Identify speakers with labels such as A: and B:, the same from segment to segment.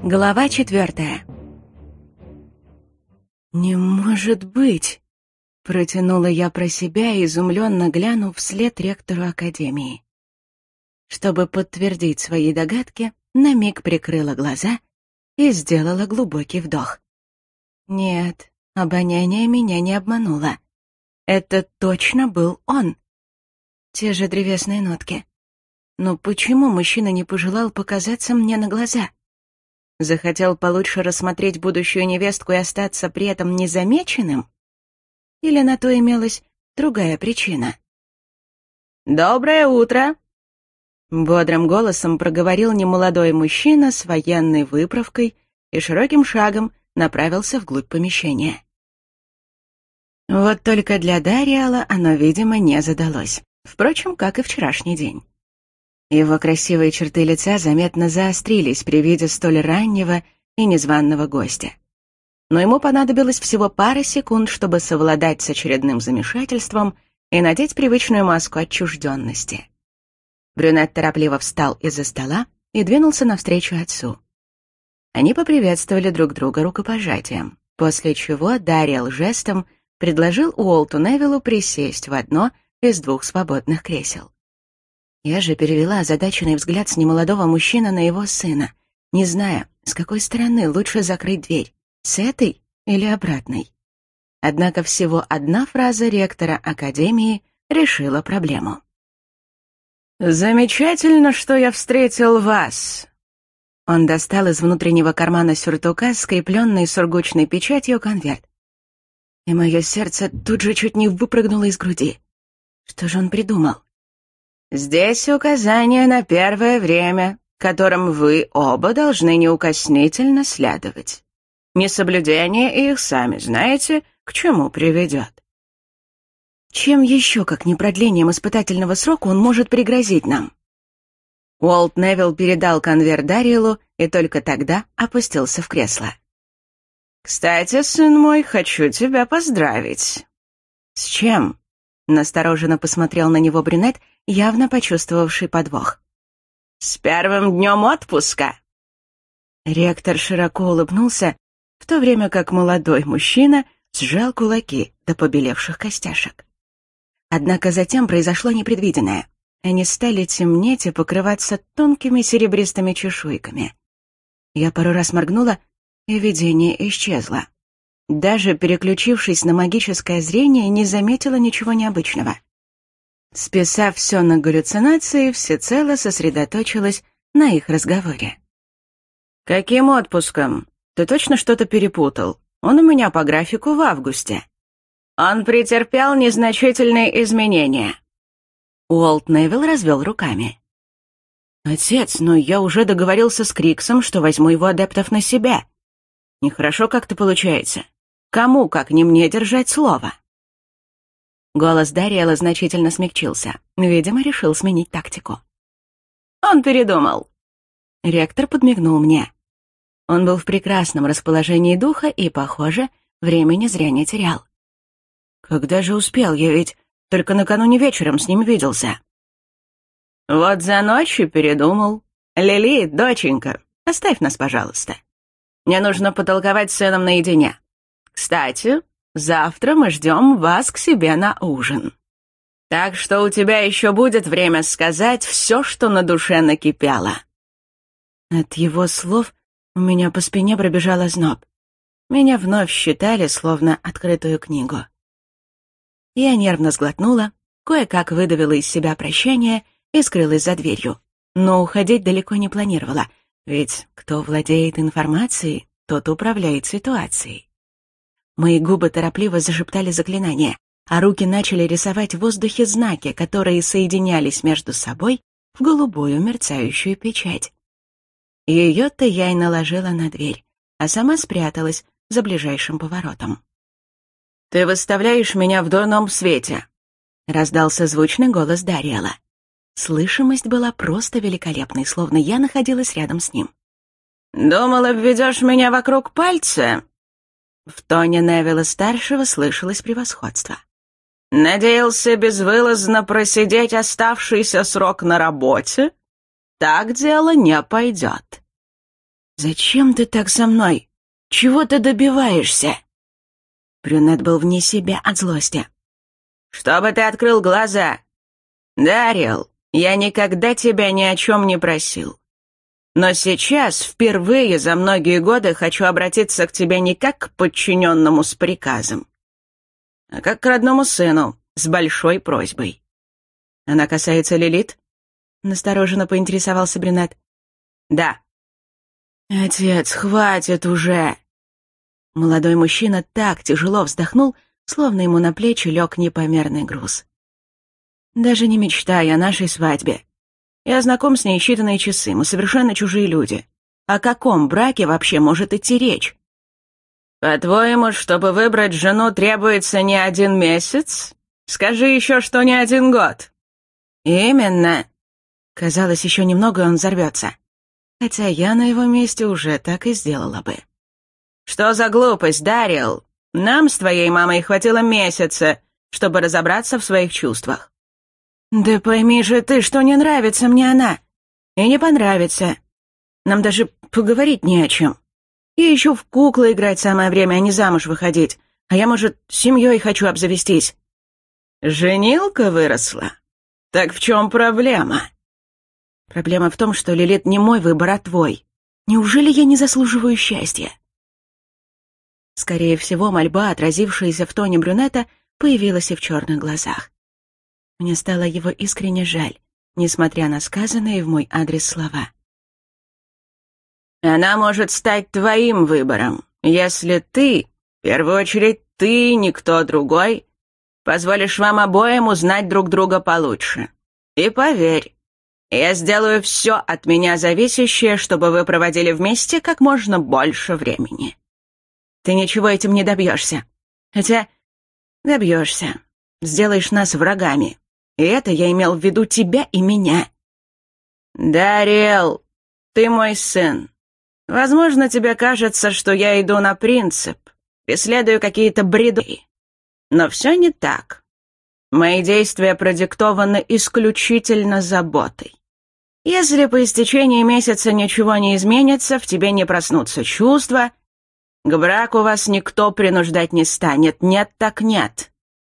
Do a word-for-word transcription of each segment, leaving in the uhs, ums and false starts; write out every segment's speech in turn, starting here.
A: Глава четвертая. «Не может быть!» — протянула я про себя, изумленно глянув вслед ректору академии. Чтобы подтвердить свои догадки, на миг прикрыла глаза и сделала глубокий вдох. Нет, обоняние меня не обмануло. Это точно был он. Те же древесные нотки. Но почему мужчина не пожелал показаться мне на глаза? Захотел получше рассмотреть будущую невестку и остаться при этом незамеченным? Или на то имелась другая причина? «Доброе утро!» Бодрым голосом проговорил немолодой мужчина с военной выправкой и широким шагом направился вглубь помещения. Вот только для Дариала оно, видимо, не задалось. Впрочем, как и вчерашний день. Его красивые черты лица заметно заострились при виде столь раннего и незваного гостя. Но ему понадобилось всего пара секунд, чтобы совладать с очередным замешательством и надеть привычную маску отчужденности. Брюнет торопливо встал из-за стола и двинулся навстречу отцу. Они поприветствовали друг друга рукопожатием, после чего Дариал жестом предложил Уолту Невиллу присесть в одно из двух свободных кресел. Я же перевела озадаченный взгляд с немолодого мужчины на его сына, не зная, с какой стороны лучше закрыть дверь, с этой или обратной. Однако всего одна фраза ректора академии решила проблему. «Замечательно, что я встретил вас!» Он достал из внутреннего кармана сюртука скрепленный сургучной печатью конверт. И мое сердце тут же чуть не выпрыгнуло из груди. Что же он придумал? «Здесь указания на первое время, которым вы оба должны неукоснительно следовать. Несоблюдение их, сами знаете, к чему приведет». Чем еще, как не продлением испытательного срока, он может пригрозить нам? Уолт Невилл передал конверт Дариэлу и только тогда опустился в кресло. «Кстати, сын мой, хочу тебя поздравить». «С чем?» — настороженно посмотрел на него брюнет, явно почувствовавший подвох. «С первым днем отпуска!» Ректор широко улыбнулся, в то время как молодой мужчина сжал кулаки до побелевших костяшек. Однако затем произошло непредвиденное. Они стали темнеть и покрываться тонкими серебристыми чешуйками. Я пару раз моргнула, и видение исчезло. Даже переключившись на магическое зрение, не заметила ничего необычного. Списав все на галлюцинации, всецело сосредоточилась на их разговоре. «Каким отпуском? Ты точно что-то перепутал? Он у меня по графику в августе». «Он претерпел незначительные изменения». Уолт Невилл развел руками. «Отец, но я уже договорился с Криксом, что возьму его адептов на себя. Нехорошо как-то получается. Кому, как не мне, держать слово?» Голос Дариэла значительно смягчился. Видимо, решил сменить тактику. «Он передумал». Ректор подмигнул мне. Он был в прекрасном расположении духа и, похоже, времени зря не терял. «Когда же успел? Я ведь только накануне вечером с ним виделся». «Вот за ночь и передумал. Лили, доченька, оставь нас, пожалуйста. Мне нужно потолковать с сыном наедине. Кстати, завтра мы ждем вас к себе на ужин. Так что у тебя еще будет время сказать все, что на душе накипело». От его слов у меня по спине пробежал озноб. Меня вновь считали словно открытую книгу. Я нервно сглотнула, кое-как выдавила из себя прощание и скрылась за дверью. Но уходить далеко не планировала, ведь кто владеет информацией, тот управляет ситуацией. Мои губы торопливо зашептали заклинания, а руки начали рисовать в воздухе знаки, которые соединялись между собой в голубую мерцающую печать. Ее-то я и наложила на дверь, а сама спряталась за ближайшим поворотом. «Ты выставляешь меня в дурном свете», — раздался звучный голос Дариэла. Слышимость была просто великолепной, словно я находилась рядом с ним. «Думал, обведешь меня вокруг пальца?» В тоне Невилла-старшего слышалось превосходство. «Надеялся безвылазно просидеть оставшийся срок на работе? Так дело не пойдет». «Зачем ты так со мной? Чего ты добиваешься?» Брюнет был вне себя от злости. «Чтобы ты открыл глаза. Дариэл, я никогда тебя ни о чем не просил. Но сейчас, впервые за многие годы, хочу обратиться к тебе не как к подчиненному с приказом, а как к родному сыну с большой просьбой. Она касается Лилит?» Настороженно поинтересовался брюнет. «Да». «Отец, хватит уже!» Молодой мужчина так тяжело вздохнул, словно ему на плечи лег непомерный груз. «Даже не мечтай о нашей свадьбе. Я знаком с ней считанные часы, мы совершенно чужие люди. О каком браке вообще может идти речь?» «По-твоему, чтобы выбрать жену, требуется не один месяц? Скажи еще, что не один год». «Именно». Казалось, еще немного, и он взорвется. Хотя я на его месте уже так и сделала бы. «Что за глупость, Дариэл? Нам с твоей мамой хватило месяца, чтобы разобраться в своих чувствах». «Да пойми же ты, что не нравится мне она. И не понравится. Нам даже поговорить не о чем. И еще в куклы играть самое время, а не замуж выходить. А я, может, с семьей хочу обзавестись». «Женилка выросла? Так в чем проблема?» «Проблема в том, что Лилит не мой выбор, а твой. Неужели я не заслуживаю счастья?» Скорее всего, мольба, отразившаяся в тоне брюнета, появилась и в черных глазах. Мне стало его искренне жаль, несмотря на сказанные в мой адрес слова. «Она может стать твоим выбором, если ты, в первую очередь ты, никто другой, позволишь вам обоим узнать друг друга получше. И поверь, я сделаю все от меня зависящее, чтобы вы проводили вместе как можно больше времени. Ты ничего этим не добьешься. Хотя добьешься. Сделаешь нас врагами. И это я имел в виду тебя и меня. Дариэл, ты мой сын. Возможно, тебе кажется, что я иду на принцип, преследую какие-то бреды. Но все не так. Мои действия продиктованы исключительно заботой. Если по истечении месяца ничего не изменится, в тебе не проснутся чувства, к браку вас никто принуждать не станет. Нет так нет.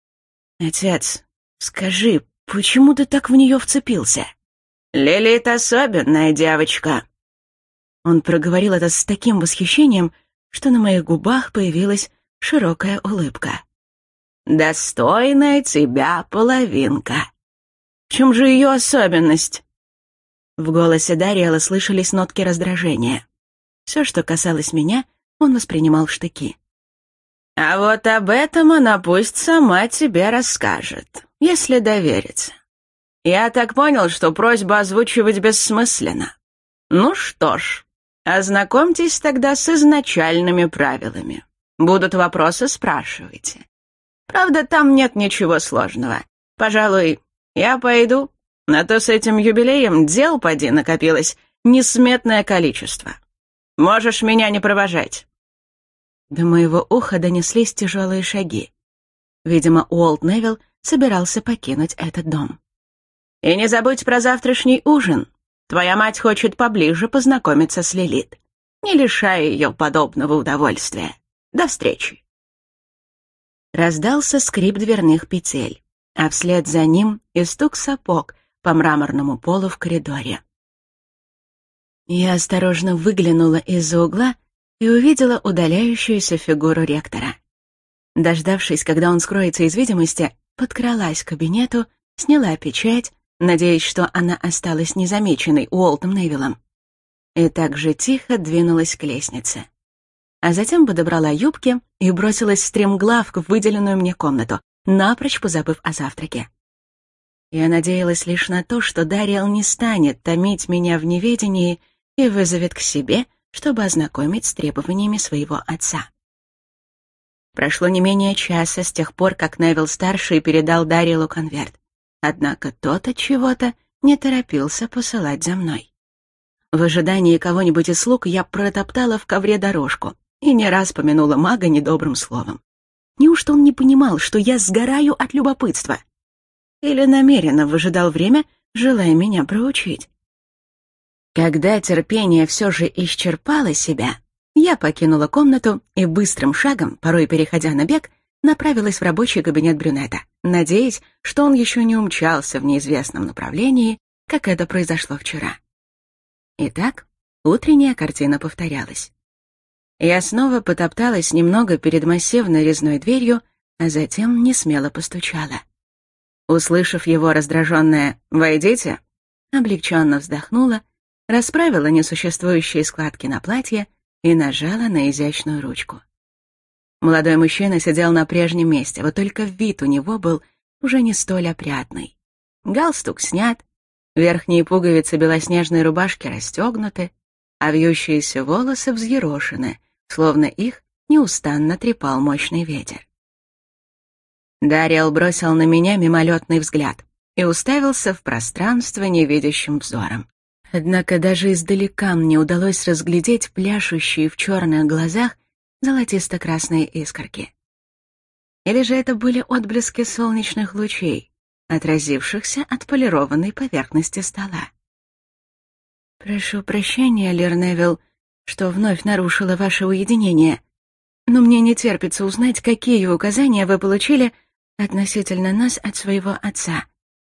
A: Отец, скажи, почему ты так в нее вцепился? Лилит особенная девочка. Он проговорил это с таким восхищением, что на моих губах появилась широкая улыбка. «Достойная тебя половинка». «В чем же ее особенность?» В голосе Дариэла слышались нотки раздражения. Все, что касалось меня, он воспринимал в штыки. «А вот об этом она пусть сама тебе расскажет, если доверится. Я так понял, что просьбу озвучивать бессмысленно. Ну что ж, ознакомьтесь тогда с изначальными правилами. Будут вопросы, спрашивайте. Правда, там нет ничего сложного. Пожалуй, я пойду, а то с этим юбилеем дел поди накопилось несметное количество. Можешь меня не провожать». До моего уха донеслись тяжелые шаги. Видимо, Уолт Невилл собирался покинуть этот дом. «И не забудь про завтрашний ужин. Твоя мать хочет поближе познакомиться с Лилит. Не лишай ее подобного удовольствия. До встречи». Раздался скрип дверных петель, а вслед за ним и стук сапог по мраморному полу в коридоре. Я осторожно выглянула из-за угла и увидела удаляющуюся фигуру ректора. Дождавшись, когда он скроется из видимости, подкралась к кабинету, сняла печать, надеясь, что она осталась незамеченной Уолтом Невиллом, и так же тихо двинулась к лестнице. А затем подобрала юбки и бросилась стремглав в выделенную мне комнату, напрочь позабыв о завтраке. Я надеялась лишь на то, что Дариэл не станет томить меня в неведении и вызовет к себе, чтобы ознакомить с требованиями своего отца. Прошло не менее часа с тех пор, как Невилл-старший передал Дариэлу конверт, однако тот от чего-то не торопился посылать за мной. В ожидании кого-нибудь из слуг я протоптала в ковре дорожку и не раз помянула мага недобрым словом. Неужто он не понимал, что я сгораю от любопытства? Или намеренно выжидал время, желая меня проучить? Когда терпение все же исчерпало себя, я покинула комнату и быстрым шагом, порой переходя на бег, направилась в рабочий кабинет брюнета, надеясь, что он еще не умчался в неизвестном направлении, как это произошло вчера. Итак, утренняя картина повторялась. Я снова потопталась немного перед массивной резной дверью, а затем несмело постучала. Услышав его раздраженное «Войдите», облегченно вздохнула, расправила несуществующие складки на платье и нажала на изящную ручку. Молодой мужчина сидел на прежнем месте, вот только вид у него был уже не столь опрятный. Галстук снят, верхние пуговицы белоснежной рубашки расстегнуты, а вьющиеся волосы взъерошены, словно их неустанно трепал мощный ветер. Дариэл бросил на меня мимолетный взгляд и уставился в пространство невидящим взором. Однако даже издалека мне удалось разглядеть пляшущие в черных глазах золотисто-красные искорки. Или же это были отблески солнечных лучей, отразившихся от полированной поверхности стола. «Прошу прощения, Лир Невилл, что вновь нарушила ваше уединение, но мне не терпится узнать, какие указания вы получили относительно нас от своего отца».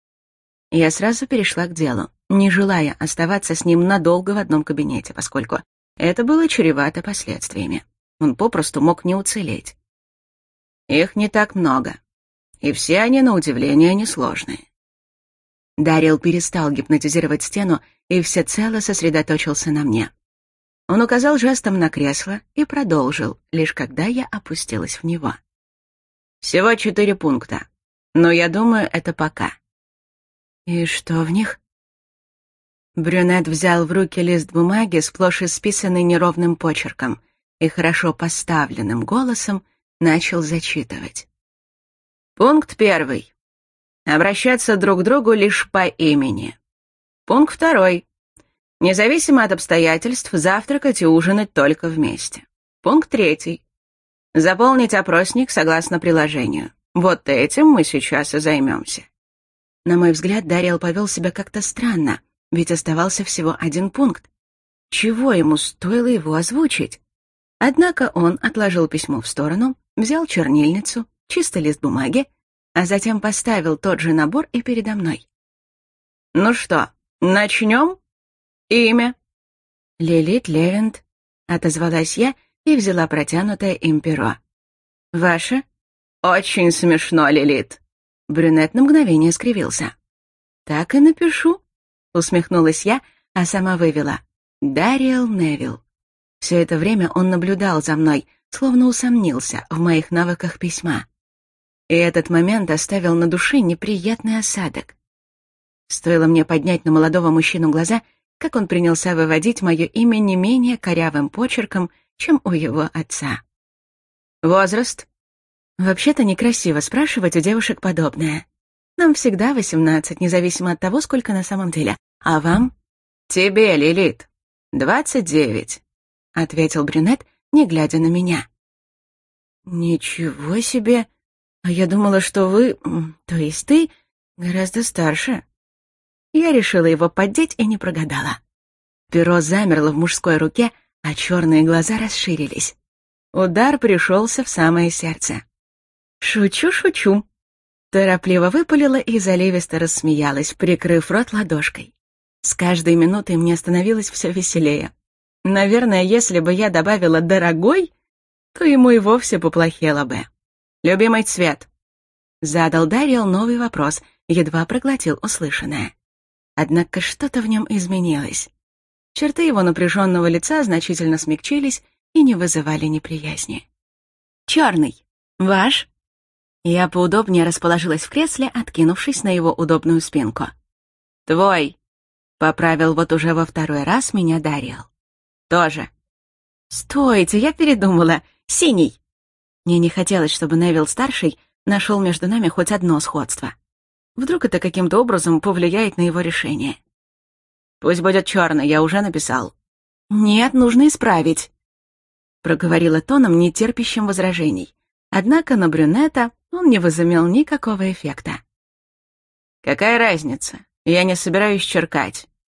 A: Я сразу перешла к делу, не желая оставаться с ним надолго в одном кабинете, поскольку это было чревато последствиями. Он попросту мог не уцелеть. Их не так много, и все они, на удивление, несложные. Дариэл перестал гипнотизировать стену и всецело сосредоточился на мне. Он указал жестом на кресло и продолжил, лишь когда я опустилась в него. Всего четыре пункта, но я думаю, это пока. И что в них? Брюнет взял в руки лист бумаги, сплошь исписанный неровным почерком, и хорошо поставленным голосом начал зачитывать. Пункт первый. Обращаться друг к другу лишь по имени. Пункт второй. Независимо от обстоятельств, завтракать и ужинать только вместе. Пункт третий. Заполнить опросник согласно приложению. Вот этим мы сейчас и займемся. На мой взгляд, Дариэл повел себя как-то странно, ведь оставался всего один пункт. Чего ему стоило его озвучить? Однако он отложил письмо в сторону, взял чернильницу, чистый лист бумаги, а затем поставил тот же набор и передо мной. «Ну что, начнем? Имя?» «Лилит Левент», — отозвалась я и взяла протянутое им перо. «Ваше?» «Очень смешно, Лилит». Брюнет на мгновение скривился. «Так и напишу», — усмехнулась я, а сама вывела. «Дариэл Невилл». Все это время он наблюдал за мной, словно усомнился в моих навыках письма. И этот момент оставил на душе неприятный осадок. Стоило мне поднять на молодого мужчину глаза, как он принялся выводить мое имя не менее корявым почерком, чем у его отца. «Возраст?» «Вообще-то некрасиво спрашивать у девушек подобное. Нам всегда восемнадцать, независимо от того, сколько на самом деле. А вам?» «Тебе, Лилит, двадцать девять», — ответил брюнет, не глядя на меня. «Ничего себе! А я думала, что вы, то есть ты, гораздо старше». Я решила его поддеть и не прогадала. Перо замерло в мужской руке, а черные глаза расширились. Удар пришелся в самое сердце. «Шучу, шучу», — торопливо выпалила и заливисто рассмеялась, прикрыв рот ладошкой. С каждой минутой мне становилось все веселее. Наверное, если бы я добавила «дорогой», то ему и вовсе поплохело бы. «Любимый цвет?» Задал Дариэл новый вопрос, едва проглотил услышанное. Однако что-то в нем изменилось. Черты его напряженного лица значительно смягчились и не вызывали неприязни. «Черный. Ваш?» Я поудобнее расположилась в кресле, откинувшись на его удобную спинку. «Твой», — поправил вот уже во второй раз меня Дариэл. «Тоже». «Стойте, я передумала. Синий». Мне не хотелось, чтобы Невилл-старший нашел между нами хоть одно сходство. Вдруг это каким-то образом повлияет на его решение. «Пусть будет черный, я уже написал». «Нет, нужно исправить», — проговорила тоном, не терпящим возражений. Однако на брюнета он не возымел никакого эффекта. «Какая разница? Я не собираюсь черкать».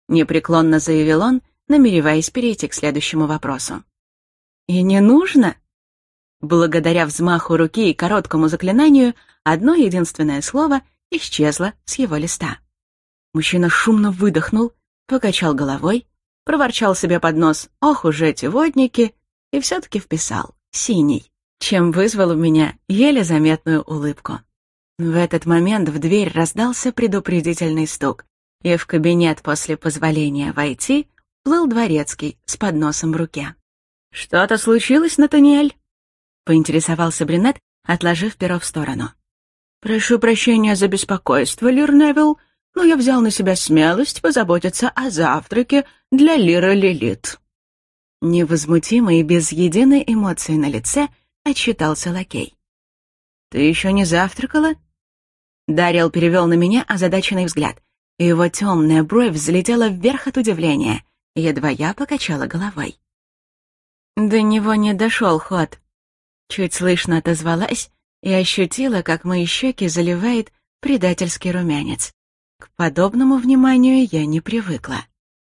A: — непреклонно заявил он, намереваясь перейти к следующему вопросу. «И не нужно?» Благодаря взмаху руки и короткому заклинанию, одно единственное слово исчезло с его листа. Мужчина шумно выдохнул, покачал головой, проворчал себе под нос «Ох уж эти водники!» и все-таки вписал «синий», чем вызвал у меня еле заметную улыбку. В этот момент в дверь раздался предупредительный стук, и в кабинет после позволения войти плыл дворецкий с подносом в руке. «Что-то случилось, Натаниэль?» — поинтересовался брюнет, отложив перо в сторону. «Прошу прощения за беспокойство, Лир Невилл, но я взял на себя смелость позаботиться о завтраке для Лира Лилит». Невозмутимо и без единой эмоции на лице отчитался лакей. «Ты еще не завтракала?» Дариэл перевел на меня озадаченный взгляд, и его темная бровь взлетела вверх от удивления, едва я покачала головой. До него не дошел ход. Чуть слышно отозвалась и ощутила, как мои щеки заливает предательский румянец. К подобному вниманию я не привыкла.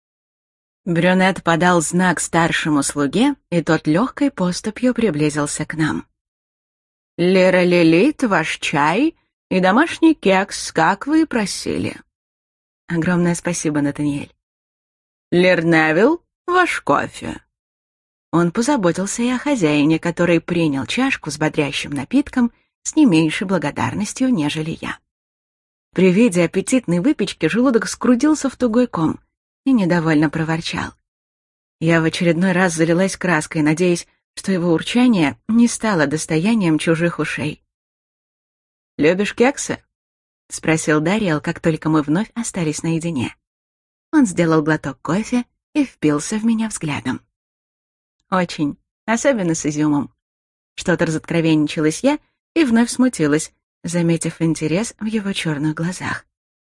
A: Брюнет подал знак старшему слуге, и тот легкой поступью приблизился к нам. «Лира Лилит, ваш чай и домашний кекс, как вы и просили». «Огромное спасибо, Натаниэль». «Лир Невилл, ваш кофе». Он позаботился и о хозяине, который принял чашку с бодрящим напитком с не меньшей благодарностью, нежели я. При виде аппетитной выпечки желудок скрутился в тугой ком и недовольно проворчал. Я в очередной раз залилась краской, надеясь, что его урчание не стало достоянием чужих ушей. «Любишь кексы?» — спросил Дариэл, как только мы вновь остались наедине. Он сделал глоток кофе и впился в меня взглядом. «Очень, особенно с изюмом». Что-то разоткровенничалась я и вновь смутилась, заметив интерес в его черных глазах.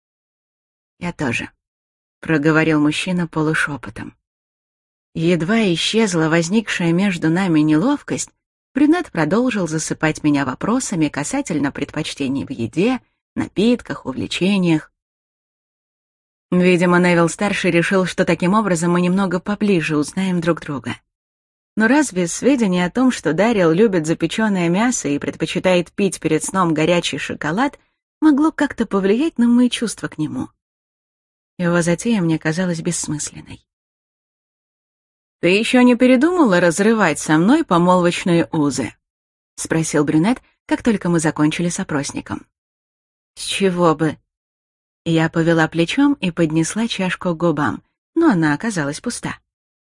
A: «Я тоже», — проговорил мужчина полушепотом. Едва исчезла возникшая между нами неловкость, брюнет продолжил засыпать меня вопросами касательно предпочтений в еде, напитках, увлечениях. Видимо, Невилл-старший решил, что таким образом мы немного поближе узнаем друг друга. Но разве сведения о том, что Дариэл любит запеченное мясо и предпочитает пить перед сном горячий шоколад, могло как-то повлиять на мои чувства к нему? Его затея мне казалась бессмысленной. «Ты еще не передумала разрывать со мной помолвочные узы?» — спросил брюнет, как только мы закончили с опросником. «С чего бы?» Я повела плечом и поднесла чашку к губам, но она оказалась пуста.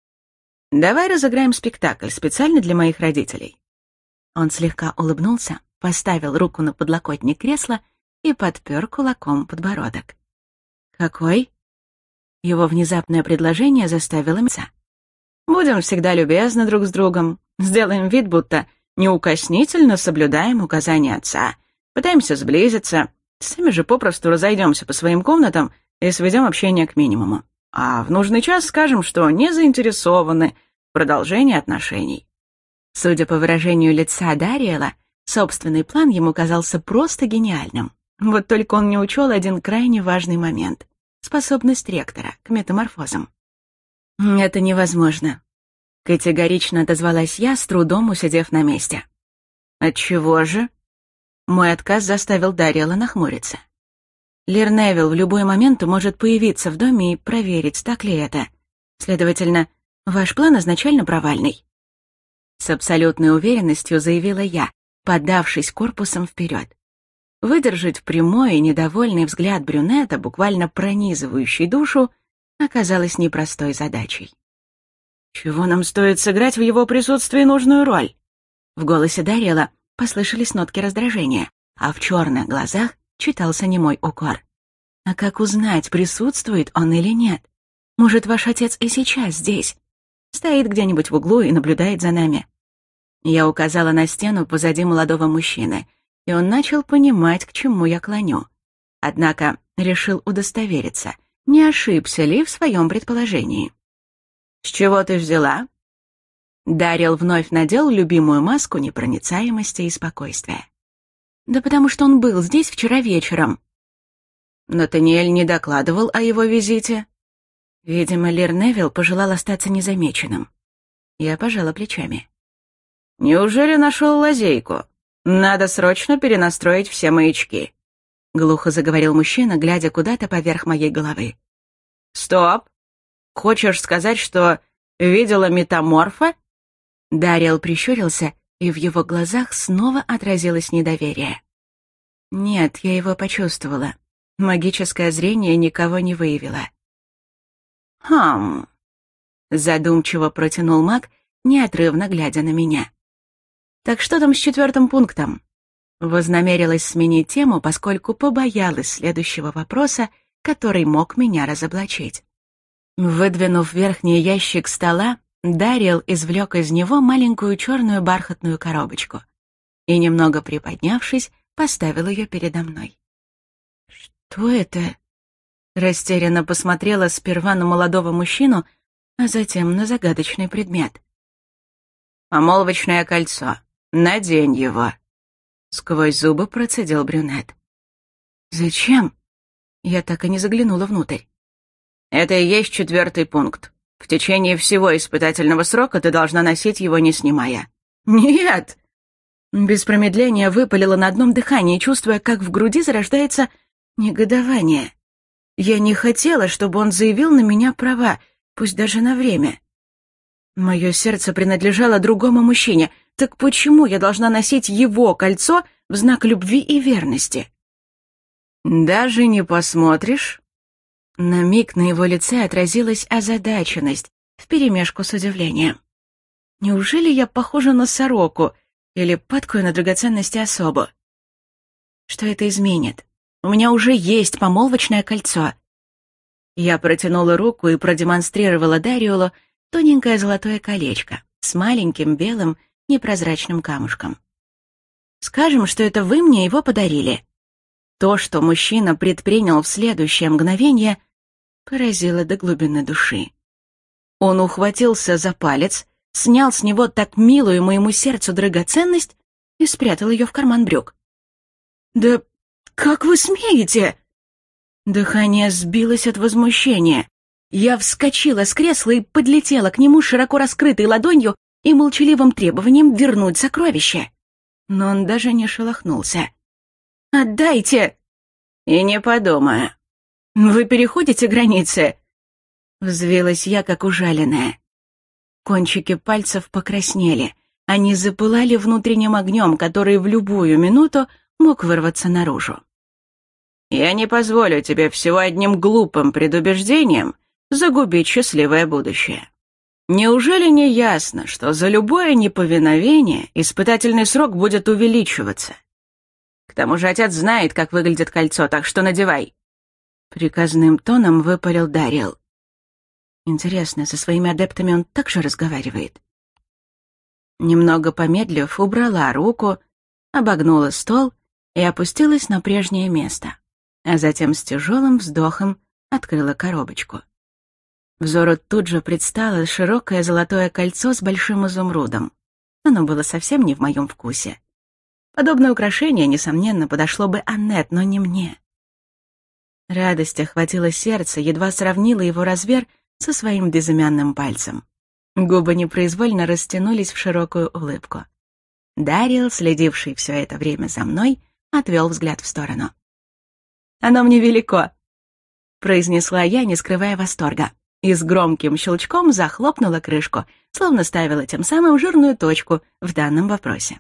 A: «Давай разыграем спектакль специально для моих родителей». Он слегка улыбнулся, поставил руку на подлокотник кресла и подпер кулаком подбородок. «Какой?» Его внезапное предложение заставило мяса. «Будем всегда любезны друг с другом, сделаем вид, будто неукоснительно соблюдаем указания отца, пытаемся сблизиться, сами же попросту разойдемся по своим комнатам и сведем общение к минимуму. А в нужный час скажем, что не заинтересованы в продолжении отношений». Судя по выражению лица Дариэла, собственный план ему казался просто гениальным. Вот только он не учел один крайне важный момент — способность ректора к метаморфозам. «Это невозможно», — категорично отозвалась я, с трудом усидев на месте. «Отчего же?» Мой отказ заставил Дариэла нахмуриться. Лир Невилл в любой момент может появиться в доме и проверить, так ли это. Следовательно, ваш план изначально провальный. С абсолютной уверенностью заявила я, поддавшись корпусом вперед. Выдержать прямой и недовольный взгляд брюнета, буквально пронизывающий душу, оказалось непростой задачей. «Чего нам стоит сыграть в его присутствии нужную роль?» В голосе Дариэла послышались нотки раздражения, а в черных глазах читался немой укор. «А как узнать, присутствует он или нет? Может, ваш отец и сейчас здесь? Стоит где-нибудь в углу и наблюдает за нами?» Я указала на стену позади молодого мужчины, и он начал понимать, к чему я клоню. Однако решил удостовериться, не ошибся ли в своем предположении. «С чего ты взяла?» Дариэл вновь надел любимую маску непроницаемости и спокойствия. «Да потому что он был здесь вчера вечером». «Натаниэль не докладывал о его визите?» Видимо, Лир Невилл пожелал остаться незамеченным. Я пожала плечами. «Неужели нашел лазейку? Надо срочно перенастроить все маячки», — глухо заговорил мужчина, глядя куда-то поверх моей головы. «Стоп! Хочешь сказать, что видела метаморфа?» Дариэл прищурился, и в его глазах снова отразилось недоверие. «Нет, я его почувствовала. Магическое зрение никого не выявило». «Хм...» — задумчиво протянул маг, неотрывно глядя на меня. «Так что там с четвертым пунктом?» Вознамерилась сменить тему, поскольку побоялась следующего вопроса, который мог меня разоблачить. Выдвинув верхний ящик стола, Дариэл извлек из него маленькую черную бархатную коробочку и, немного приподнявшись, поставил ее передо мной. «Что это?» Растерянно посмотрела сперва на молодого мужчину, а затем на загадочный предмет. «Помолвочное кольцо. Надень его», — сквозь зубы процедил брюнет. «Зачем?» Я так и не заглянула внутрь. «Это и есть четвертый пункт. В течение всего испытательного срока ты должна носить его, не снимая». «Нет!» Без промедления выпалила на одном дыхании, чувствуя, как в груди зарождается негодование. Я не хотела, чтобы он заявил на меня права, пусть даже на время. Мое сердце принадлежало другому мужчине, так почему я должна носить его кольцо в знак любви и верности? «Даже не посмотришь?» На миг на его лице отразилась озадаченность вперемешку с удивлением. Неужели я похожа на сороку или падкаю на драгоценности особу? Что это изменит? У меня уже есть помолвочное кольцо. Я протянула руку и продемонстрировала Дариэлу тоненькое золотое колечко с маленьким белым непрозрачным камушком. Скажем, что это вы мне его подарили. То, что мужчина предпринял в следующее мгновение, поразило до глубины души. Он ухватился за палец, снял с него так милую моему сердцу драгоценность и спрятал ее в карман брюк. «Да как вы смеете?» Дыхание сбилось от возмущения. Я вскочила с кресла и подлетела к нему широко раскрытой ладонью и молчаливым требованием вернуть сокровище. Но он даже не шелохнулся. «Отдайте!» «И не подумаю. Вы переходите границы?» Взвилась я, как ужаленная. Кончики пальцев покраснели. Они запылали внутренним огнем, который в любую минуту мог вырваться наружу. «Я не позволю тебе всего одним глупым предубеждением загубить счастливое будущее. Неужели не ясно, что за любое неповиновение испытательный срок будет увеличиваться? К тому же отец знает, как выглядит кольцо, так что надевай». Приказным тоном выпалил Дариэл. Интересно, со своими адептами он так же разговаривает? Немного помедлив, убрала руку, обогнула стол и опустилась на прежнее место, а затем с тяжелым вздохом открыла коробочку. Взору тут же предстало широкое золотое кольцо с большим изумрудом. Оно было совсем не в моем вкусе. Подобное украшение, несомненно, подошло бы Аннет, но не мне. Радость охватила сердце, едва сравнила его размер со своим безымянным пальцем. Губы непроизвольно растянулись в широкую улыбку. Дариэл, следивший все это время за мной, отвел взгляд в сторону. «Оно мне велико», — произнесла я, не скрывая восторга, и с громким щелчком захлопнула крышку, словно ставила тем самым жирную точку в данном вопросе.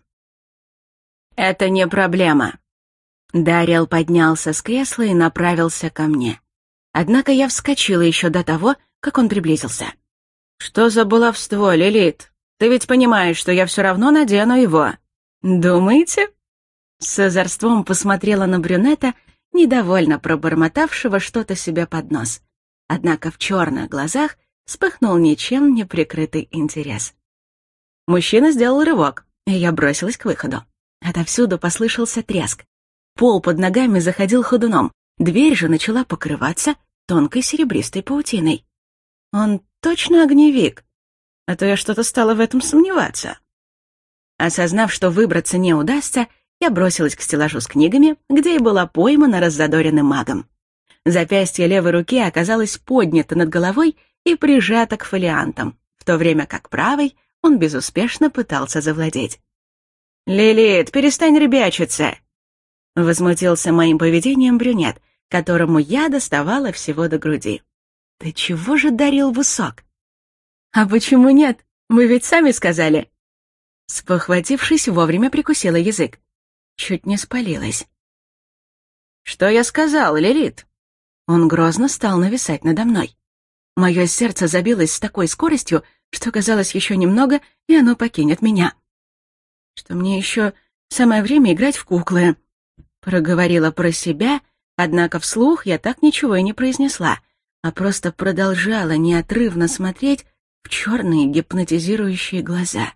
A: «Это не проблема». Дариэл поднялся с кресла и направился ко мне. Однако я вскочила еще до того, как он приблизился. «Что за баловство, Лилит? Ты ведь понимаешь, что я все равно надену его». «Думаете?» С озорством посмотрела на брюнета, недовольно пробормотавшего что-то себе под нос. Однако в черных глазах вспыхнул ничем не прикрытый интерес. Мужчина сделал рывок, и я бросилась к выходу. Отовсюду послышался треск. Пол под ногами заходил ходуном, дверь же начала покрываться тонкой серебристой паутиной. Он точно огневик? А то я что-то стала в этом сомневаться. Осознав, что выбраться не удастся, я бросилась к стеллажу с книгами, где и была поймана раззадоренным магом. Запястье левой руки оказалось поднято над головой и прижато к фолиантам, в то время как правой он безуспешно пытался завладеть. «Лилит, перестань ребячиться!» Возмутился моим поведением брюнет, которому я доставала всего до груди. «Ты чего же дарил высок?» «А почему нет? Вы ведь сами сказали!» Спохватившись, вовремя прикусила язык. Чуть не спалилась. «Что я сказал, Лилит?» Он грозно стал нависать надо мной. Мое сердце забилось с такой скоростью, что казалось еще немного, и оно покинет меня. Что мне еще самое время играть в куклы. Проговорила про себя, однако вслух я так ничего и не произнесла, а просто продолжала неотрывно смотреть в черные гипнотизирующие глаза.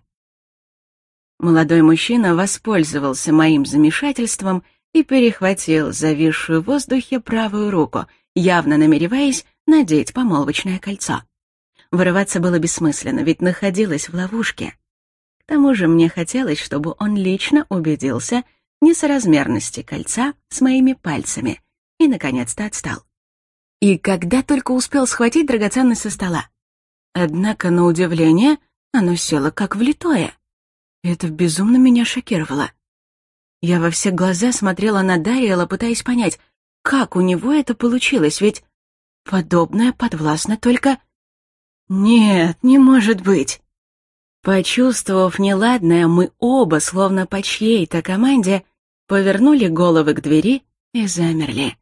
A: Молодой мужчина воспользовался моим замешательством и перехватил зависшую в воздухе правую руку, явно намереваясь надеть помолвочное кольцо. Вырываться было бессмысленно, ведь находилась в ловушке. К тому же мне хотелось, чтобы он лично убедился в несоразмерности кольца с моими пальцами и, наконец-то, отстал. И когда только успел схватить драгоценность со стола. Однако, на удивление, оно село как влитое. Это безумно меня шокировало. Я во все глаза смотрела на Дариэла, пытаясь понять, как у него это получилось, ведь подобное подвластно только... Нет, не может быть. Почувствовав неладное, мы оба, словно по чьей-то команде, повернули головы к двери и замерли.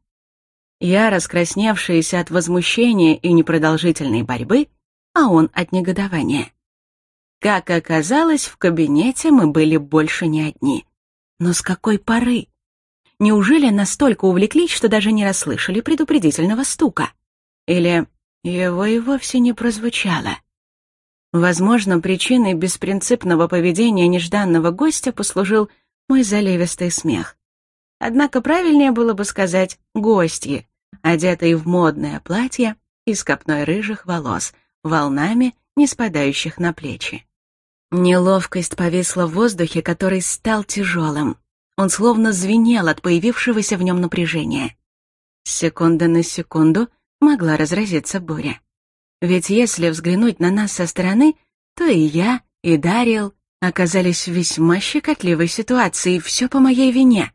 A: Я, раскрасневшаяся от возмущения и непродолжительной борьбы, а он от негодования. Как оказалось, в кабинете мы были больше не одни. Но с какой поры? Неужели настолько увлеклись, что даже не расслышали предупредительного стука? Или его и вовсе не прозвучало? Возможно, причиной беспринципного поведения нежданного гостя послужил мой заливистый смех. Однако правильнее было бы сказать «гостьи», одетые в модное платье из копной рыжих волос, волнами, не спадающих на плечи. Неловкость повисла в воздухе, который стал тяжелым. Он словно звенел от появившегося в нем напряжения. С секунды на секунду могла разразиться буря. Ведь если взглянуть на нас со стороны, то и я, и Дариэл оказались в весьма щекотливой ситуации, и все по моей вине.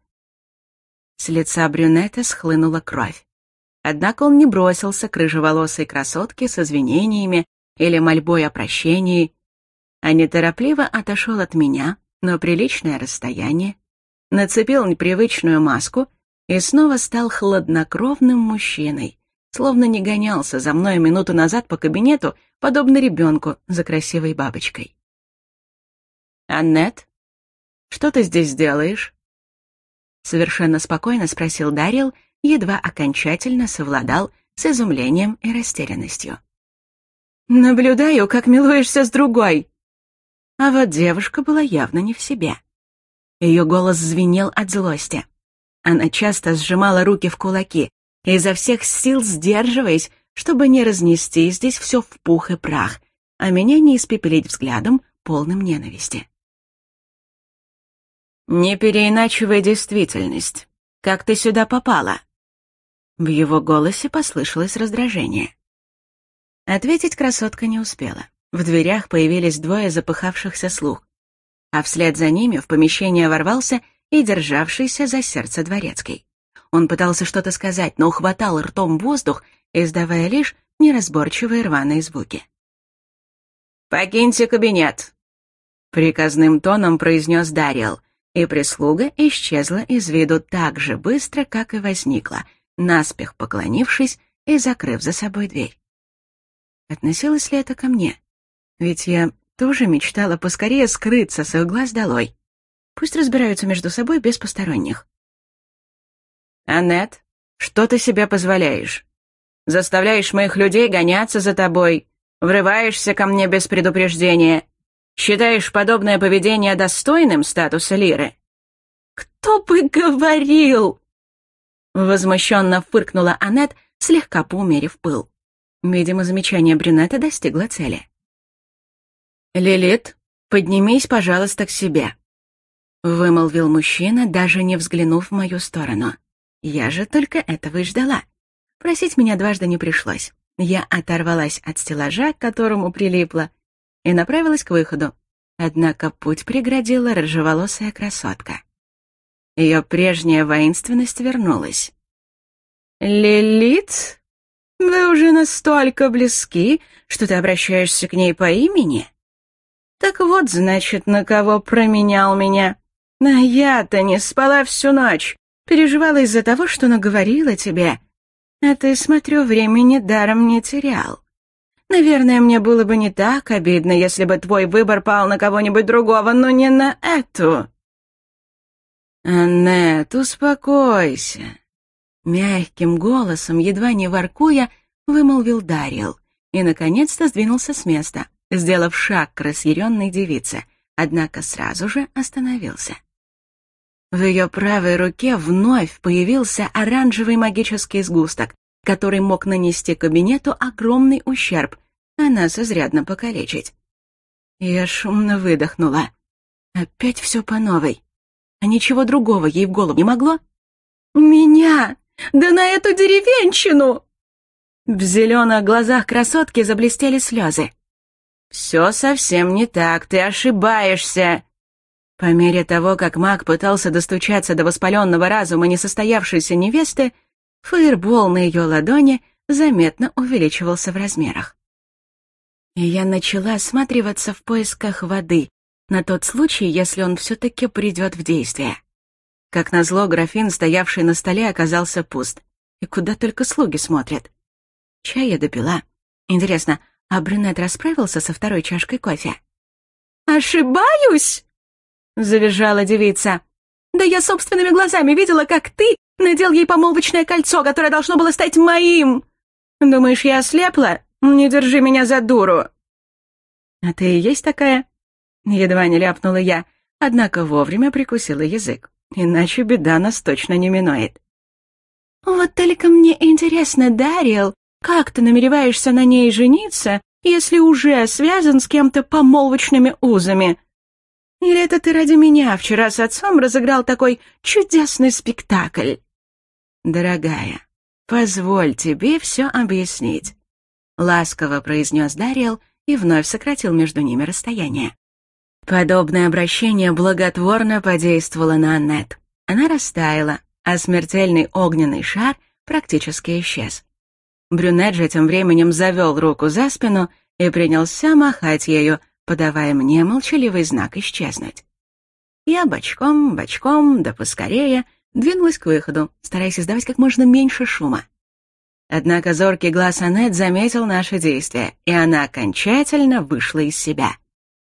A: С лица брюнета схлынула кровь. Однако он не бросился к рыжеволосой красотке с извинениями или мольбой о прощении, а неторопливо отошел от меня на приличное расстояние, нацепил непривычную маску и снова стал хладнокровным мужчиной, словно не гонялся за мной минуту назад по кабинету, подобно ребенку за красивой бабочкой. «Аннет, что ты здесь делаешь?» Совершенно спокойно спросил Дариэл, едва окончательно совладал с изумлением и растерянностью. «Наблюдаю, как милуешься с другой». А вот девушка была явно не в себе. Ее голос звенел от злости. Она часто сжимала руки в кулаки, изо всех сил сдерживаясь, чтобы не разнести здесь все в пух и прах, а меня не испепелить взглядом, полным ненависти. «Не переиначивай действительность. Как ты сюда попала?» В его голосе послышалось раздражение. Ответить красотка не успела. В дверях появились двое запыхавшихся слуг, а вслед за ними в помещение ворвался и державшийся за сердце дворецкий. Он пытался что-то сказать, но хватал ртом воздух, издавая лишь неразборчивые рваные звуки. «Покиньте кабинет», — приказным тоном произнес Дариэл, и прислуга исчезла из виду так же быстро, как и возникла, наспех поклонившись и закрыв за собой дверь. Относилось ли это ко мне? Ведь я тоже мечтала поскорее скрыться с их глаз долой. Пусть разбираются между собой без посторонних. «Аннет, что ты себе позволяешь? Заставляешь моих людей гоняться за тобой, врываешься ко мне без предупреждения. Считаешь подобное поведение достойным статуса Лиры?» «Кто бы говорил?» Возмущенно фыркнула Аннет, слегка поумерив пыл. Видимо, замечание брюнета достигло цели. «Лилит, поднимись, пожалуйста, к себе», — вымолвил мужчина, даже не взглянув в мою сторону. Я же только этого и ждала. Просить меня дважды не пришлось. Я оторвалась от стеллажа, к которому прилипла, и направилась к выходу. Однако путь преградила рыжеволосая красотка. Ее прежняя воинственность вернулась. «Лилит, вы уже настолько близки, что ты обращаешься к ней по имени? Так вот, значит, на кого променял меня. А я-то не спала всю ночь, переживала из-за того, что наговорила тебе. А ты, смотрю, времени даром не терял. Наверное, мне было бы не так обидно, если бы твой выбор пал на кого-нибудь другого, но не на эту». «Аннет, успокойся», — мягким голосом, едва не воркуя, вымолвил Дариэл и, наконец-то, сдвинулся с места, сделав шаг к разъяренной девице, однако сразу же остановился. В ее правой руке вновь появился оранжевый магический сгусток, который мог нанести кабинету огромный ущерб, а нас изрядно покалечить. Я шумно выдохнула. Опять все по новой. А ничего другого ей в голову не могло? «Меня! Да на эту деревенщину!» В зеленых глазах красотки заблестели слезы. «Все совсем не так, ты ошибаешься!» По мере того, как маг пытался достучаться до воспаленного разума несостоявшейся невесты, фаербол на ее ладони заметно увеличивался в размерах. И я начала осматриваться в поисках воды, на тот случай, если он все-таки придет в действие. Как назло, графин, стоявший на столе, оказался пуст. И куда только слуги смотрят. Чай я допила. Интересно, а брюнет расправился со второй чашкой кофе? «Ошибаюсь?» — завизжала девица. «Да я собственными глазами видела, как ты надел ей помолвочное кольцо, которое должно было стать моим. Думаешь, я ослепла? Не держи меня за дуру». «А ты и есть такая?» Едва не ляпнула я, однако вовремя прикусила язык, иначе беда нас точно не минует. «Вот только мне интересно, Дариэл, как ты намереваешься на ней жениться, если уже связан с кем-то помолвочными узами? Или это ты ради меня вчера с отцом разыграл такой чудесный спектакль?» «Дорогая, позволь тебе все объяснить», — ласково произнес Дариэл и вновь сократил между ними расстояние. Подобное обращение благотворно подействовало на Аннет. Она растаяла, а смертельный огненный шар практически исчез. Брюнет же тем временем завел руку за спину и принялся махать ею, подавая мне молчаливый знак исчезнуть. Я бочком, бочком, да поскорее двинулась к выходу, стараясь издавать как можно меньше шума. Однако зоркий глаз Аннет заметил наше действие, и она окончательно вышла из себя.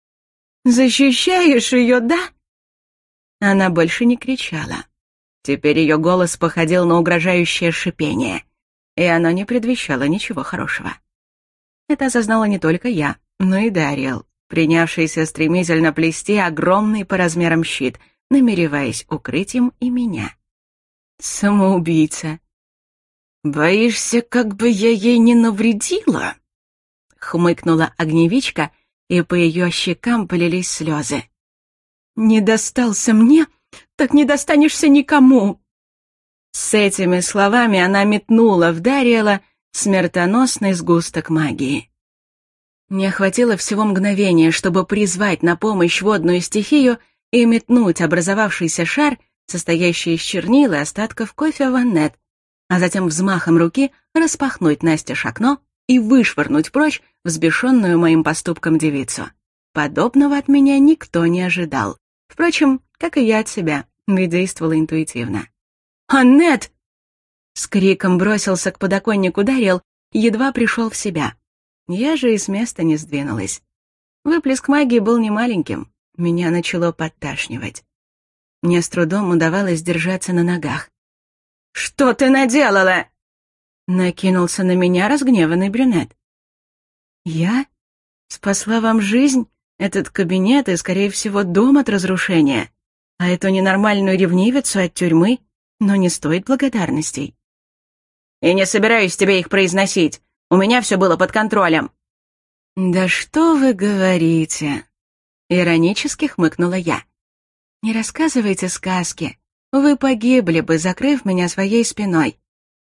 A: «Защищаешь ее, да?» Она больше не кричала. Теперь ее голос походил на угрожающее шипение, и оно не предвещало ничего хорошего. Это осознала не только я, но и Дариэл, принявшийся стремительно плести огромный по размерам щит, намереваясь укрыть им и меня. Самоубийца. «Боишься, как бы я ей не навредила?» — хмыкнула огневичка, и по ее щекам полились слезы. «Не достался мне, так не достанешься никому!» С этими словами она метнула в Дариэла смертоносный сгусток магии. Не хватило всего мгновения, чтобы призвать на помощь водную стихию и метнуть образовавшийся шар, состоящий из чернил и остатков кофе, в Аннет, а затем взмахом руки распахнуть настежь окно и вышвырнуть прочь взбешенную моим поступком девицу. Подобного от меня никто не ожидал. Впрочем, как и я от себя, ведь действовала интуитивно. «Аннет!» С криком бросился к подоконнику Дариэл, едва пришел в себя. Я же и с места не сдвинулась. Выплеск магии был немаленьким, меня начало подташнивать. Мне с трудом удавалось держаться на ногах. «Что ты наделала?» Накинулся на меня разгневанный брюнет. «Я? Спасла вам жизнь, этот кабинет и, скорее всего, дом от разрушения, а эту ненормальную ревнивицу от тюрьмы, но не стоит благодарностей». «И не собираюсь тебе их произносить, у меня все было под контролем». «Да что вы говорите?» Иронически хмыкнула я. «Не рассказывайте сказки, вы погибли бы, закрыв меня своей спиной.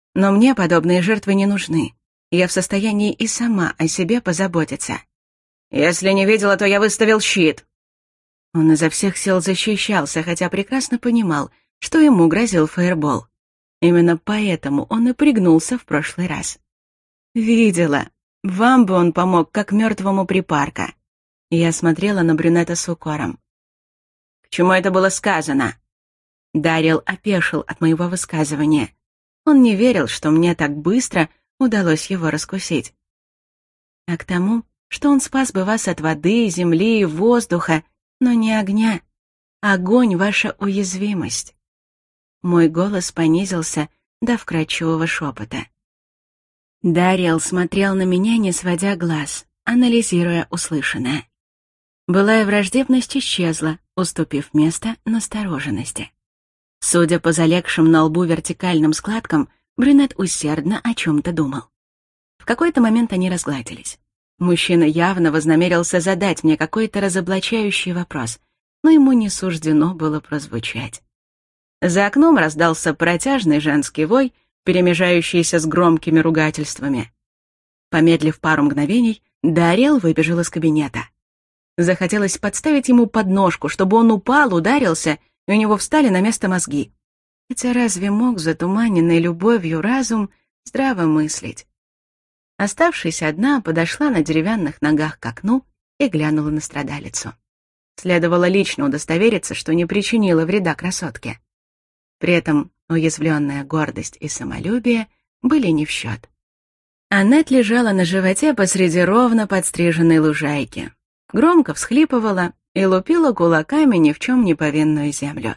A: Но мне подобные жертвы не нужны. Я в состоянии и сама о себе позаботиться. Если не видела, то я выставил щит. Он изо всех сил защищался, хотя прекрасно понимал, что ему грозил фаербол. Именно поэтому он и пригнулся в прошлый раз. Видела. Вам бы он помог, как мертвому припарка. Я смотрела на брюнета с укором. К чему это было сказано? Дариэл опешил от моего высказывания. Он не верил, что мне так быстро удалось его раскусить. А к тому, что он спас бы вас от воды, земли и воздуха, но не огня. Огонь — ваша уязвимость. Мой голос понизился до вкрадчивого шепота. Дариэл смотрел на меня, не сводя глаз, анализируя услышанное. Былая враждебность исчезла, уступив место настороженности. Судя по залегшим на лбу вертикальным складкам, брюнет усердно о чем-то думал. В какой-то момент они разгладились. Мужчина явно вознамерился задать мне какой-то разоблачающий вопрос, но ему не суждено было прозвучать. За окном раздался протяжный женский вой, перемежающийся с громкими ругательствами. Помедлив пару мгновений, Дариэл выбежал из кабинета. Захотелось подставить ему подножку, чтобы он упал, ударился, и у него встали на место мозги. Хотя разве мог затуманенный любовью разум здраво мыслить? Оставшись одна, подошла на деревянных ногах к окну и глянула на страдалицу. Следовало лично удостовериться, что не причинила вреда красотке. При этом уязвленная гордость и самолюбие были не в счет. Аннет лежала на животе посреди ровно подстриженной лужайки, громко всхлипывала и лупила кулаками ни в чем не повинную землю.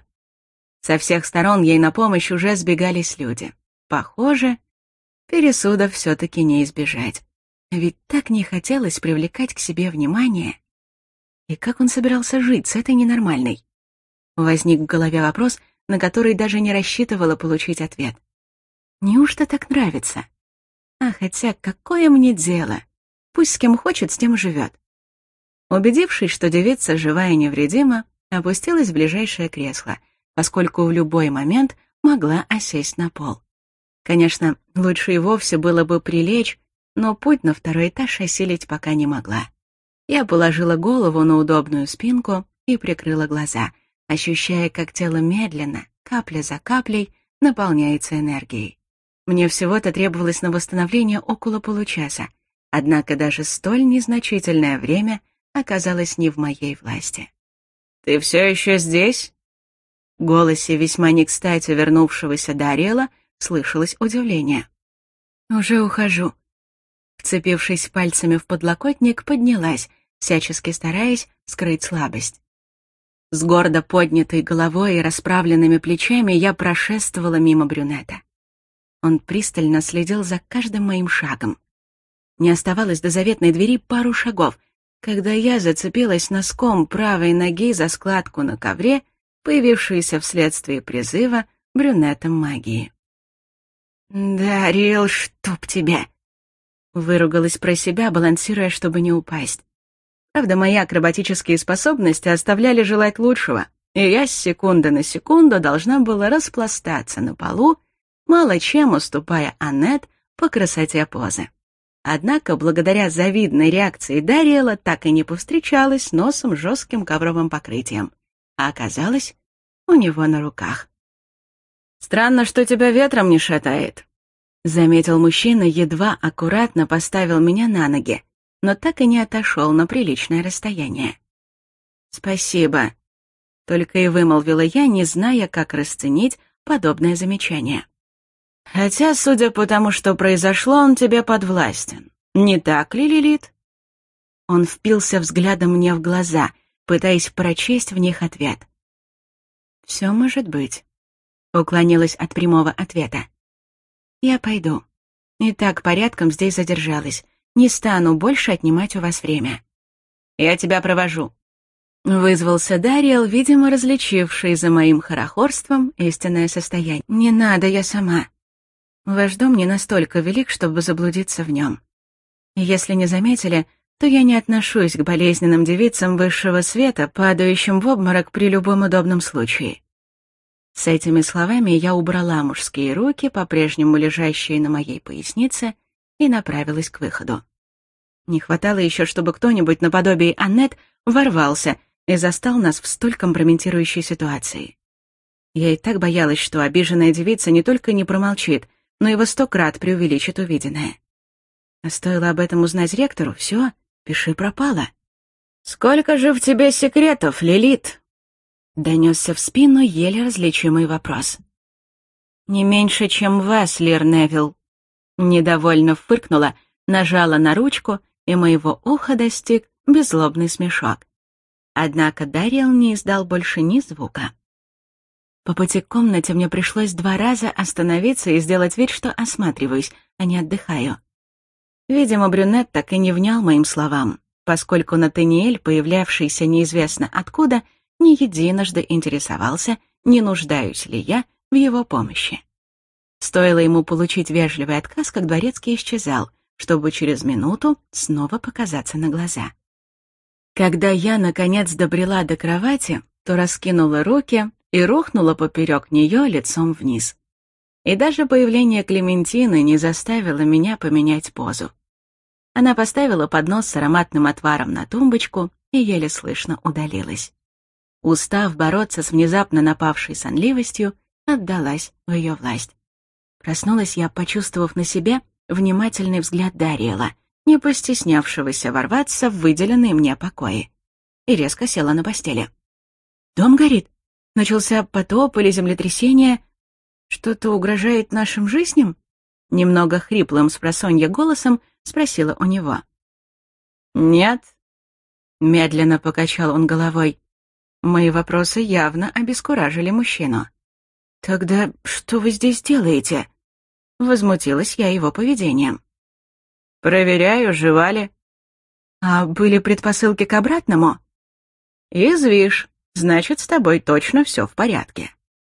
A: Со всех сторон ей на помощь уже сбегались люди. Похоже, пересудов все-таки не избежать. Ведь так не хотелось привлекать к себе внимание. И как он собирался жить с этой ненормальной? Возник в голове вопрос, на который даже не рассчитывала получить ответ. Неужто так нравится? А хотя какое мне дело? Пусть с кем хочет, с тем и живет. Убедившись, что девица жива и невредима, опустилась в ближайшее кресло, поскольку в любой момент могла осесть на пол. Конечно, лучше и вовсе было бы прилечь, но путь на второй этаж осилить пока не могла. Я положила голову на удобную спинку и прикрыла глаза, ощущая, как тело медленно, капля за каплей, наполняется энергией. Мне всего-то требовалось на восстановление около получаса, однако даже столь незначительное время оказалось не в моей власти. «Ты все еще здесь?» В голосе весьма не кстати вернувшегося Дариэла слышалось удивление. «Уже ухожу». Вцепившись пальцами в подлокотник, поднялась, всячески стараясь скрыть слабость. С гордо поднятой головой и расправленными плечами я прошествовала мимо брюнета. Он пристально следил за каждым моим шагом. Не оставалось до заветной двери пару шагов, когда я зацепилась носком правой ноги за складку на ковре, появившуюся вследствие призыва брюнетом магии. «Дариэл, чтоб тебя!» Выругалась про себя, балансируя, чтобы не упасть. Правда, мои акробатические способности оставляли желать лучшего, и я с секунды на секунду должна была распластаться на полу, мало чем уступая Аннет по красоте позы. Однако, благодаря завидной реакции Дариэла, так и не повстречалась носом с жестким ковровым покрытием, а оказалась у него на руках. «Странно, что тебя ветром не шатает», — заметил мужчина, едва аккуратно поставил меня на ноги, но так и не отошел на приличное расстояние. «Спасибо», — только и вымолвила я, не зная, как расценить подобное замечание. «Хотя, судя по тому, что произошло, он тебе подвластен. Не так ли, Лилит?» Он впился взглядом мне в глаза, пытаясь прочесть в них ответ. «Все может быть», — уклонилась от прямого ответа. «Я пойду. И так порядком здесь задержалась. Не стану больше отнимать у вас время». «Я тебя провожу», — вызвался Дариэл, видимо, различивший за моим хорохорством истинное состояние. «Не надо, я сама. Ваш дом не настолько велик, чтобы заблудиться в нем. Если не заметили, то я не отношусь к болезненным девицам высшего света, падающим в обморок при любом удобном случае. С этими словами я убрала мужские руки, по-прежнему лежащие на моей пояснице, и направилась к выходу. Не хватало еще, чтобы кто-нибудь наподобие Аннет ворвался и застал нас в столь компрометирующей ситуации. Я и так боялась, что обиженная девица не только не промолчит, но и во сто крат преувеличит увиденное. А стоило об этом узнать ректору, все, пиши пропало. «Сколько же в тебе секретов, Лилит?» Донесся в спину еле различимый вопрос. «Не меньше, чем вас, Лир Невилл». Недовольно фыркнула, нажала на ручку, и моего уха достиг беззлобный смешок. Однако Дариэл не издал больше ни звука. По пути к комнате мне пришлось два раза остановиться и сделать вид, что осматриваюсь, а не отдыхаю. Видимо, брюнет так и не внял моим словам, поскольку Натаниэль, появлявшийся неизвестно откуда, не единожды интересовался, не нуждаюсь ли я в его помощи. Стоило ему получить вежливый отказ, как дворецкий исчезал, чтобы через минуту снова показаться на глаза. Когда я, наконец, добрела до кровати, то раскинула руки и рухнула поперек нее лицом вниз. И даже появление Клементины не заставило меня поменять позу. Она поставила поднос с ароматным отваром на тумбочку и еле слышно удалилась. Устав бороться с внезапно напавшей сонливостью, отдалась в ее власть. Проснулась я, почувствовав на себе внимательный взгляд Дариэла, не постеснявшегося ворваться в выделенные мне покои, и резко села на постели. «Дом горит? Начался потоп или землетрясение? Что-то угрожает нашим жизням?» Немного хриплым спросонья голосом спросила у него. «Нет», — медленно покачал он головой. Мои вопросы явно обескуражили мужчину. «Тогда что вы здесь делаете?» Возмутилась я его поведением. «Проверяю, жива ли». «А были предпосылки к обратному?» «Извишь, значит, с тобой точно все в порядке».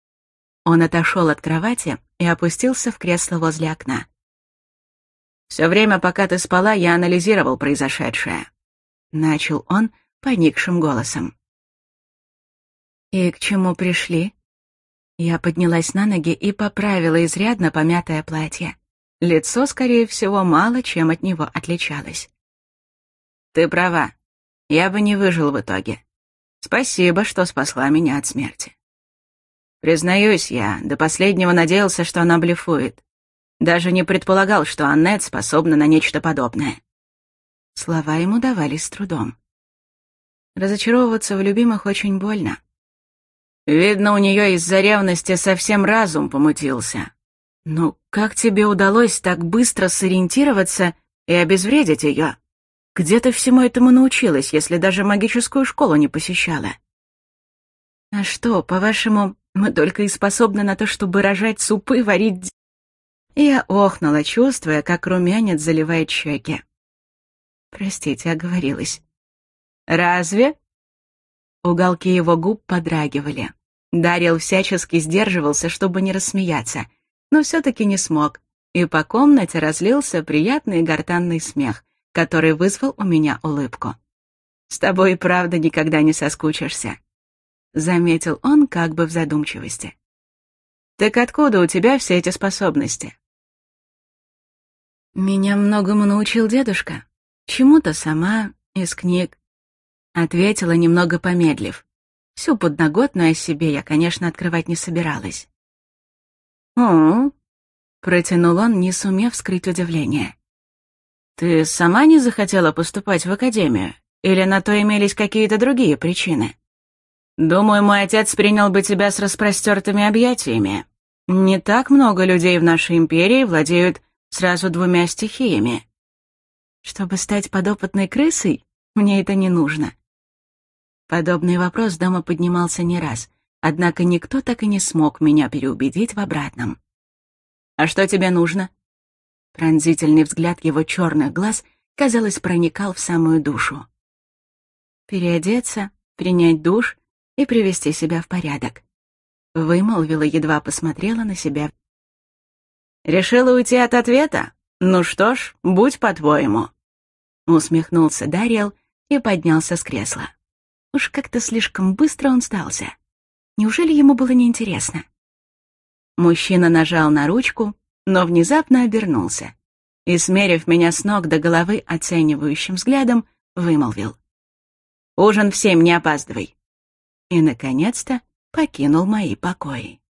A: Он отошел от кровати и опустился в кресло возле окна. «Все время, пока ты спала, я анализировал произошедшее», — начал он поникшим голосом. «И к чему пришли?» Я поднялась на ноги и поправила изрядно помятое платье. Лицо, скорее всего, мало чем от него отличалось. «Ты права. Я бы не выжил в итоге. Спасибо, что спасла меня от смерти. Признаюсь, я до последнего надеялся, что она блефует. Даже не предполагал, что Аннет способна на нечто подобное». Слова ему давались с трудом. Разочаровываться в любимых очень больно. Видно, у нее из-за ревности совсем разум помутился. Ну, как тебе удалось так быстро сориентироваться и обезвредить ее? Где ты всему этому научилась, если даже магическую школу не посещала? А что, по-вашему, мы только и способны на то, чтобы рожать супы, варить... Я охнула, чувствуя, как румянец заливает щеки. Простите, оговорилась. Разве? Уголки его губ подрагивали. Дариэл всячески сдерживался, чтобы не рассмеяться, но все-таки не смог, и по комнате разлился приятный гортанный смех, который вызвал у меня улыбку. «С тобой и правда никогда не соскучишься», — заметил он как бы в задумчивости. «Так откуда у тебя все эти способности?» «Меня многому научил дедушка. Чему-то сама, из книг», — ответила, немного помедлив. Всю подноготную о себе я, конечно, открывать не собиралась. «О-о-о», протянул он, не сумев скрыть удивление. «Ты сама не захотела поступать в академию? Или на то имелись какие-то другие причины? Думаю, мой отец принял бы тебя с распростертыми объятиями. Не так много людей в нашей империи владеют сразу двумя стихиями. Чтобы стать подопытной крысой, мне это не нужно». Подобный вопрос дома поднимался не раз, однако никто так и не смог меня переубедить в обратном. «А что тебе нужно?» Пронзительный взгляд его черных глаз, казалось, проникал в самую душу. «Переодеться, принять душ и привести себя в порядок», — вымолвила, едва посмотрела на себя. «Решила уйти от ответа? Ну что ж, будь по-твоему», — усмехнулся Дариэл и поднялся с кресла. Уж как-то слишком быстро он сдался. Неужели ему было неинтересно? Мужчина нажал на ручку, но внезапно обернулся и, смерив меня с ног до головы оценивающим взглядом, вымолвил: «Ужин в семь, не опаздывай!» И, наконец-то, покинул мои покои.